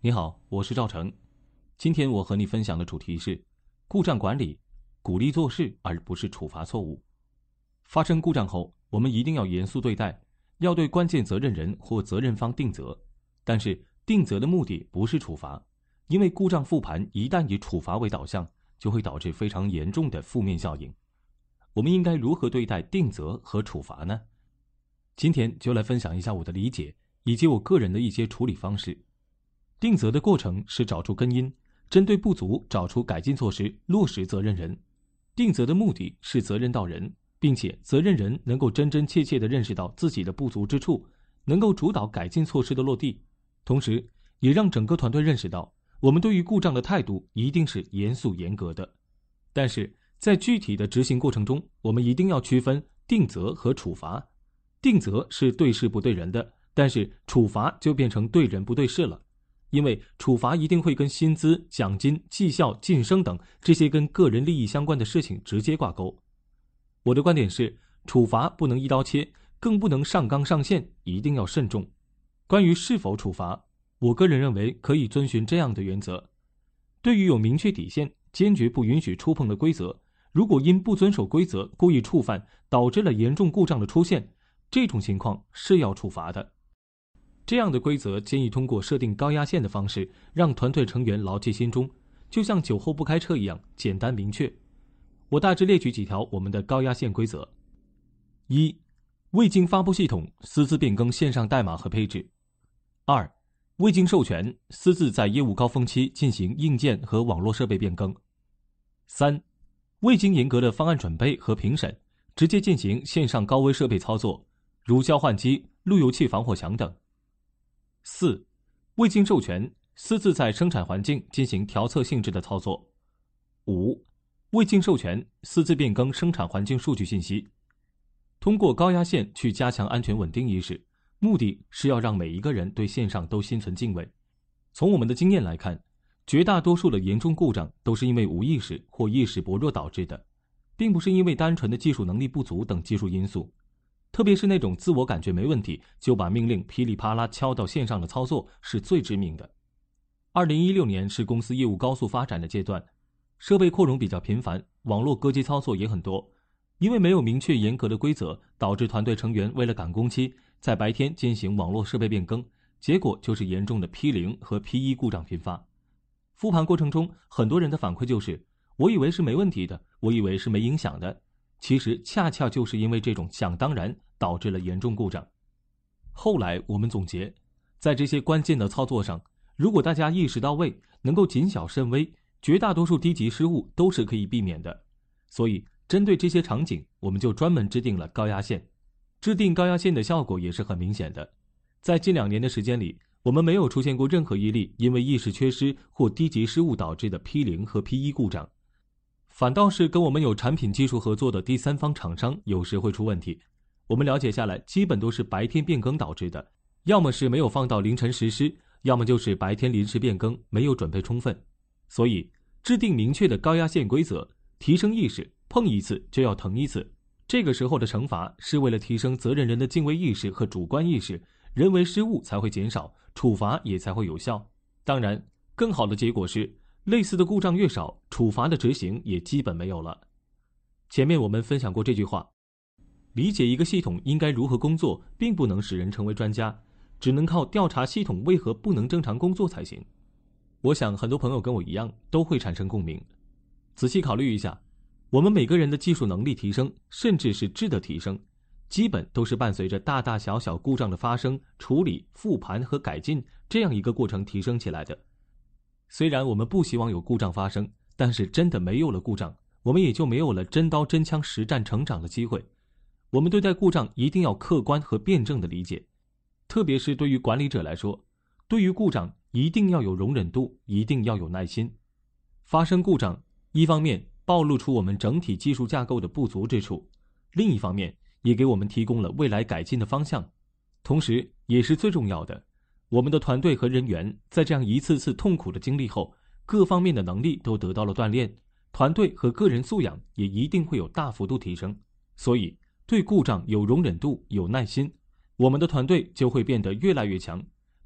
你好，我是赵成。今天我和你分享的主题是故障管理，鼓励做事而不是处罚错误。发生故障后，我们一定要严肃对待，要对关键责任人或责任方定责。但是定责的目的不是处罚，因为故障复盘一旦以处罚为导向，就会导致非常严重的负面效应。我们应该如何对待定责和处罚呢？今天就来分享一下我的理解，以及我个人的一些处理方式。定责的过程是找出根因，针对不足找出改进措施，落实责任人。定责的目的是责任到人，并且责任人能够真真切切地认识到自己的不足之处，能够主导改进措施的落地，同时也让整个团队认识到我们对于故障的态度一定是严肃严格的。但是在具体的执行过程中，我们一定要区分定责和处罚。定责是对事不对人的，但是处罚就变成对人不对事了。因为处罚一定会跟薪资、奖金、绩效、晋升等这些跟个人利益相关的事情直接挂钩。我的观点是，处罚不能一刀切，更不能上纲上线，一定要慎重。关于是否处罚，我个人认为可以遵循这样的原则：对于有明确底线、坚决不允许触碰的规则，如果因不遵守规则故意触犯，导致了严重故障的出现，这种情况是要处罚的。这样的规则建议通过设定高压线的方式，让团队成员牢记心中，就像酒后不开车一样简单明确。我大致列举几条我们的高压线规则。1. 未经发布系统私自变更线上代码和配置。2. 未经授权私自在业务高峰期进行硬件和网络设备变更。3. 未经严格的方案准备和评审，直接进行线上高危设备操作，如交换机、路由器防火墙等。4. 未经授权私自在生产环境进行调测性质的操作。5. 未经授权私自变更生产环境数据信息。通过高压线去加强安全稳定意识，目的是要让每一个人对线上都心存敬畏。从我们的经验来看，绝大多数的严重故障都是因为无意识或意识薄弱导致的，并不是因为单纯的技术能力不足等技术因素。特别是那种自我感觉没问题就把命令噼里啪啦敲到线上的操作是最致命的。2016年是公司业务高速发展的阶段，设备扩容比较频繁，网络歌姬操作也很多。因为没有明确严格的规则，导致团队成员为了赶工期，在白天进行网络设备变更，结果就是严重的 P0 和 P1 故障频发。复盘过程中，很多人的反馈就是我以为是没问题的，我以为是没影响的，其实恰恰就是因为这种想当然导致了严重故障。后来我们总结，在这些关键的操作上，如果大家意识到位，能够谨小慎微，绝大多数低级失误都是可以避免的。所以针对这些场景，我们就专门制定了高压线。制定高压线的效果也是很明显的。在近2年的时间里，我们没有出现过任何一例因为意识缺失或低级失误导致的 P0 和 P1 故障。反倒是跟我们有产品技术合作的第三方厂商有时会出问题，我们了解下来基本都是白天变更导致的，要么是没有放到凌晨实施，要么就是白天临时变更，没有准备充分。所以制定明确的高压线规则，提升意识，碰一次就要疼一次。这个时候的惩罚是为了提升责任人的敬畏意识和主观意识，人为失误才会减少，处罚也才会有效。当然更好的结果是类似的故障越少，处罚的执行也基本没有了。前面我们分享过这句话，理解一个系统应该如何工作，并不能使人成为专家，只能靠调查系统为何不能正常工作才行。我想很多朋友跟我一样都会产生共鸣。仔细考虑一下，我们每个人的技术能力提升，甚至是质的提升，基本都是伴随着大大小小故障的发生、处理、复盘和改进这样一个过程提升起来的。虽然我们不希望有故障发生，但是真的没有了故障，我们也就没有了真刀真枪实战成长的机会。我们对待故障一定要客观和辩证的理解，特别是对于管理者来说，对于故障一定要有容忍度，一定要有耐心。发生故障，一方面暴露出我们整体技术架构的不足之处，另一方面也给我们提供了未来改进的方向。同时也是最重要的，我们的团队和人员在这样一次次痛苦的经历后，各方面的能力都得到了锻炼，团队和个人素养也一定会有大幅度提升。所以对故障有容忍度，有耐心，我们的团队就会变得越来越强，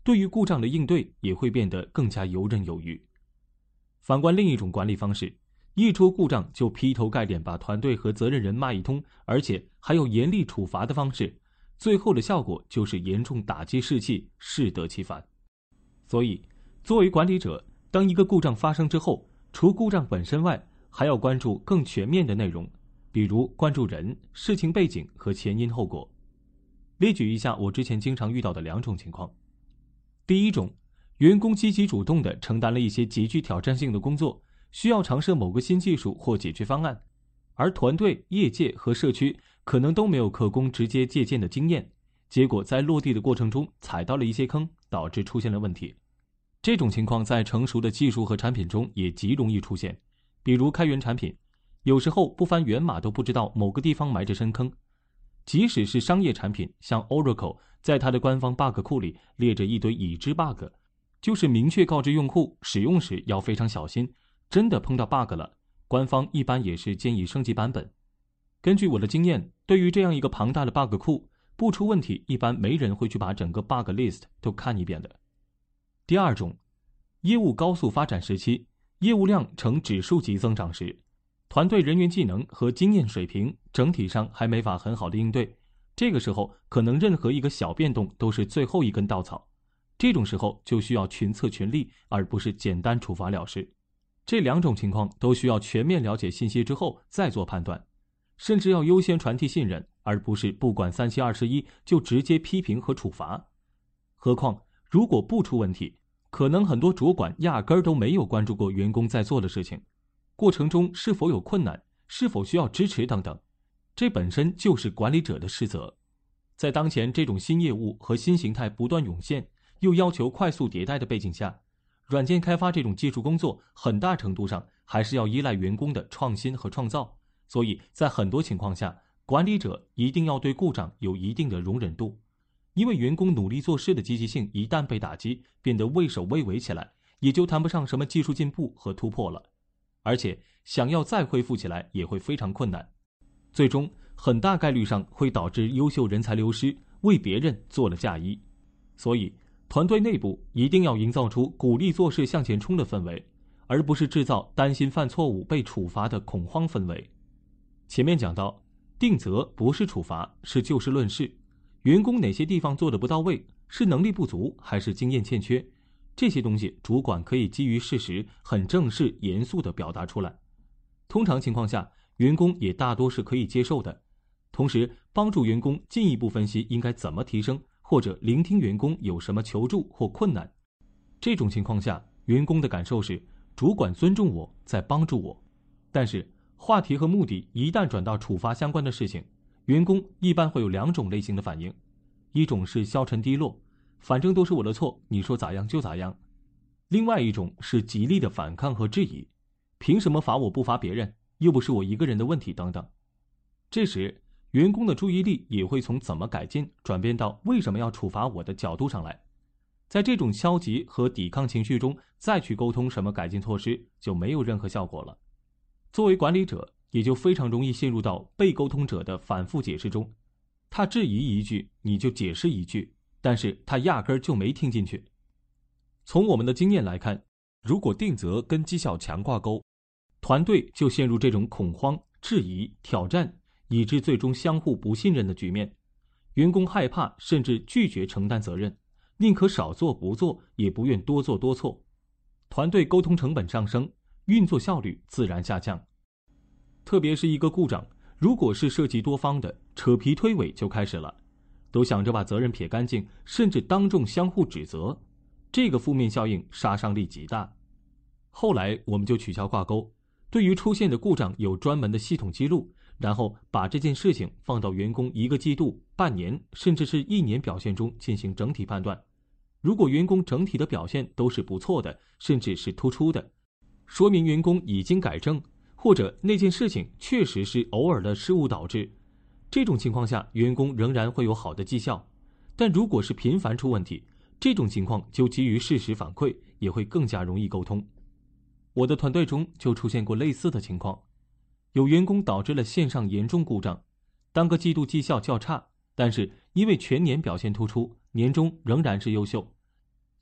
对于故障的应对也会变得更加游刃有余。反观另一种管理方式，一出故障就劈头盖脸把团队和责任人骂一通，而且还有严厉处罚的方式，最后的效果就是严重打击士气，适得其反。所以作为管理者，当一个故障发生之后，除故障本身外，还要关注更全面的内容，比如关注人、事情背景和前因后果。列举一下我之前经常遇到的2种情况。第一种，员工积极主动地承担了一些极具挑战性的工作，需要尝试某个新技术或解决方案，而团队、业界和社区可能都没有可供直接借鉴的经验，结果在落地的过程中踩到了一些坑，导致出现了问题。这种情况在成熟的技术和产品中也极容易出现，比如开源产品，有时候不翻源码都不知道某个地方埋着深坑。即使是商业产品，像 Oracle 在它的官方 bug 库里列着一堆已知 bug， 就是明确告知用户使用时要非常小心，真的碰到 bug 了，官方一般也是建议升级版本。根据我的经验，对于这样一个庞大的 bug 库，不出问题一般没人会去把整个 bug list 都看一遍的。第二种，业务高速发展时期，业务量呈指数级增长时，团队人员技能和经验水平整体上还没法很好的应对，这个时候可能任何一个小变动都是最后一根稻草，这种时候就需要群策群力，而不是简单处罚了事。这2种情况都需要全面了解信息之后再做判断，甚至要优先传递信任，而不是不管3721就直接批评和处罚。何况如果不出问题，可能很多主管压根儿都没有关注过员工在做的事情，过程中是否有困难，是否需要支持等等，这本身就是管理者的失责。在当前这种新业务和新形态不断涌现，又要求快速迭代的背景下，软件开发这种技术工作很大程度上还是要依赖员工的创新和创造，所以在很多情况下，管理者一定要对故障有一定的容忍度。因为员工努力做事的积极性一旦被打击，变得畏首畏尾起来，也就谈不上什么技术进步和突破了，而且想要再恢复起来也会非常困难，最终很大概率上会导致优秀人才流失，为别人做了嫁衣。所以团队内部一定要营造出鼓励做事向前冲的氛围，而不是制造担心犯错误被处罚的恐慌氛围。前面讲到，定责不是处罚，是就事论事，员工哪些地方做得不到位，是能力不足还是经验欠缺，这些东西主管可以基于事实很正式严肃地表达出来，通常情况下员工也大多是可以接受的，同时帮助员工进一步分析应该怎么提升，或者聆听员工有什么求助或困难。这种情况下，员工的感受是主管尊重我，在帮助我。但是话题和目的一旦转到处罚相关的事情，员工一般会有2种类型的反应，一种是消沉低落，反正都是我的错，你说咋样就咋样；另外一种是极力的反抗和质疑，凭什么罚我不罚别人，又不是我一个人的问题等等。这时员工的注意力也会从怎么改进转变到为什么要处罚我的角度上来，在这种消极和抵抗情绪中再去沟通什么改进措施，就没有任何效果了。作为管理者，也就非常容易陷入到被沟通者的反复解释中，他质疑一句你就解释一句，但是他压根儿就没听进去。从我们的经验来看，如果定责跟绩效强挂钩，团队就陷入这种恐慌、质疑、挑战，以致最终相互不信任的局面。员工害怕甚至拒绝承担责任，宁可少做不做，也不愿多做多错，团队沟通成本上升，运作效率自然下降。特别是一个故障，如果是涉及多方的，扯皮推诿就开始了，都想着把责任撇干净，甚至当众相互指责，这个负面效应杀伤力极大。后来我们就取消挂钩，对于出现的故障有专门的系统记录，然后把这件事情放到员工1个季度、半年甚至是1年表现中进行整体判断。如果员工整体的表现都是不错的，甚至是突出的，说明员工已经改正，或者那件事情确实是偶尔的失误导致，这种情况下员工仍然会有好的绩效。但如果是频繁出问题，这种情况就基于事实反馈，也会更加容易沟通。我的团队中就出现过类似的情况，有员工导致了线上严重故障，当个季度绩效较差，但是因为全年表现突出，年终仍然是优秀。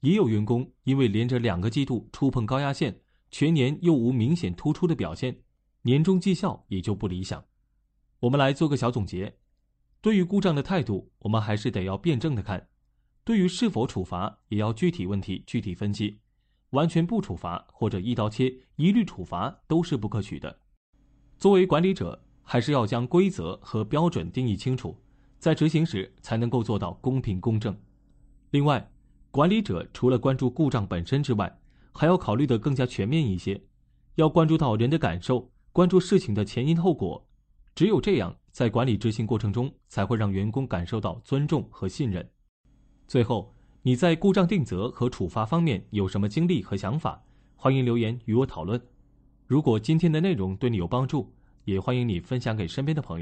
也有员工因为连着2个季度触碰高压线，全年又无明显突出的表现，年终绩效也就不理想。我们来做个小总结，对于故障的态度，我们还是得要辩证的看，对于是否处罚，也要具体问题具体分析，完全不处罚或者一刀切一律处罚都是不可取的。作为管理者，还是要将规则和标准定义清楚，在执行时才能够做到公平公正。另外，管理者除了关注故障本身之外，还要考虑得更加全面一些，要关注到人的感受，关注事情的前因后果。只有这样，在管理执行过程中，才会让员工感受到尊重和信任。最后，你在故障定责和处罚方面有什么经历和想法？欢迎留言与我讨论。如果今天的内容对你有帮助，也欢迎你分享给身边的朋友。